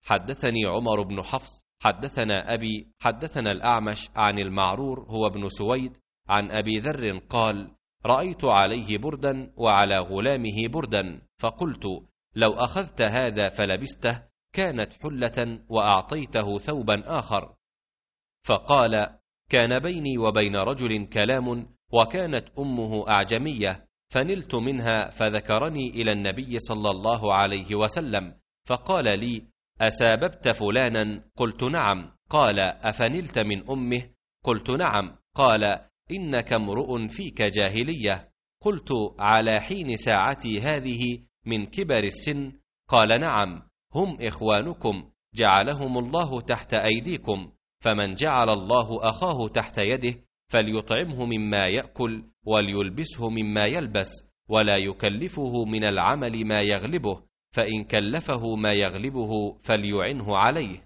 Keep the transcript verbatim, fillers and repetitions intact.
حدثني عمر بن حفص حدثنا أبي حدثنا الأعمش عن المعرور هو ابن سويد عن أبي ذر قال: رأيت عليه بردا وعلى غلامه بردا، فقلت: لو أخذت هذا فلبسته كانت حلة وأعطيته ثوبا آخر. فقال: كان بيني وبين رجل كلام، وكانت أمه أعجمية، فنلت منها فذكرني إلى النبي صلى الله عليه وسلم، فقال لي: أساببت فلانا؟ قلت: نعم. قال: أفنلت من أمه؟ قلت: نعم. قال: إنك امرؤ فيك جاهلية. قلت: على حين ساعتي هذه من كبر السن؟ قال: نعم، هم إخوانكم جعلهم الله تحت أيديكم، فمن جعل الله أخاه تحت يده فليطعمه مما يأكل وليلبسه مما يلبس، ولا يكلفه من العمل ما يغلبه، فإن كلفه ما يغلبه فليعنه عليه.